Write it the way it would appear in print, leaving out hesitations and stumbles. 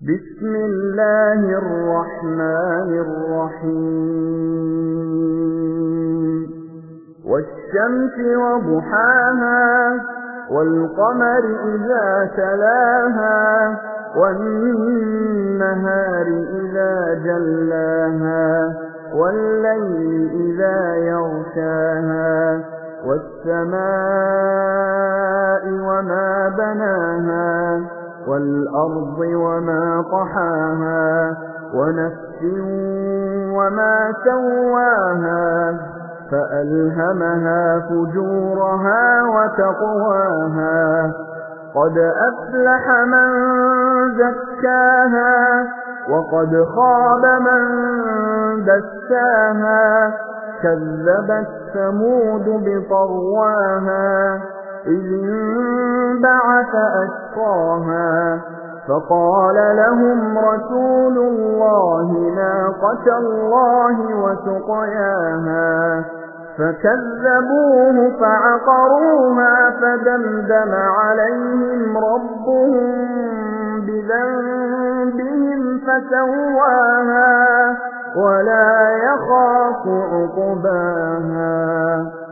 بسم الله الرحمن الرحيم والشمس وضحاها والقمر إذا تلاها والنهار إذا جلاها والليل إذا يغشاها والسماء وما بناها والأرض وما طحاها ونفس وما سواها فألهمها فجورها وتقواها قد أفلح من زكاها وقد خاب من دساها كذبت ثمود بطغواها إذ انبعث أشقاها فقال لهم رسول الله ناقة الله وسقياها فكذبوه فعقروها فدمدم عليهم ربهم بذنبهم فسواها ولا يخاف عقباها.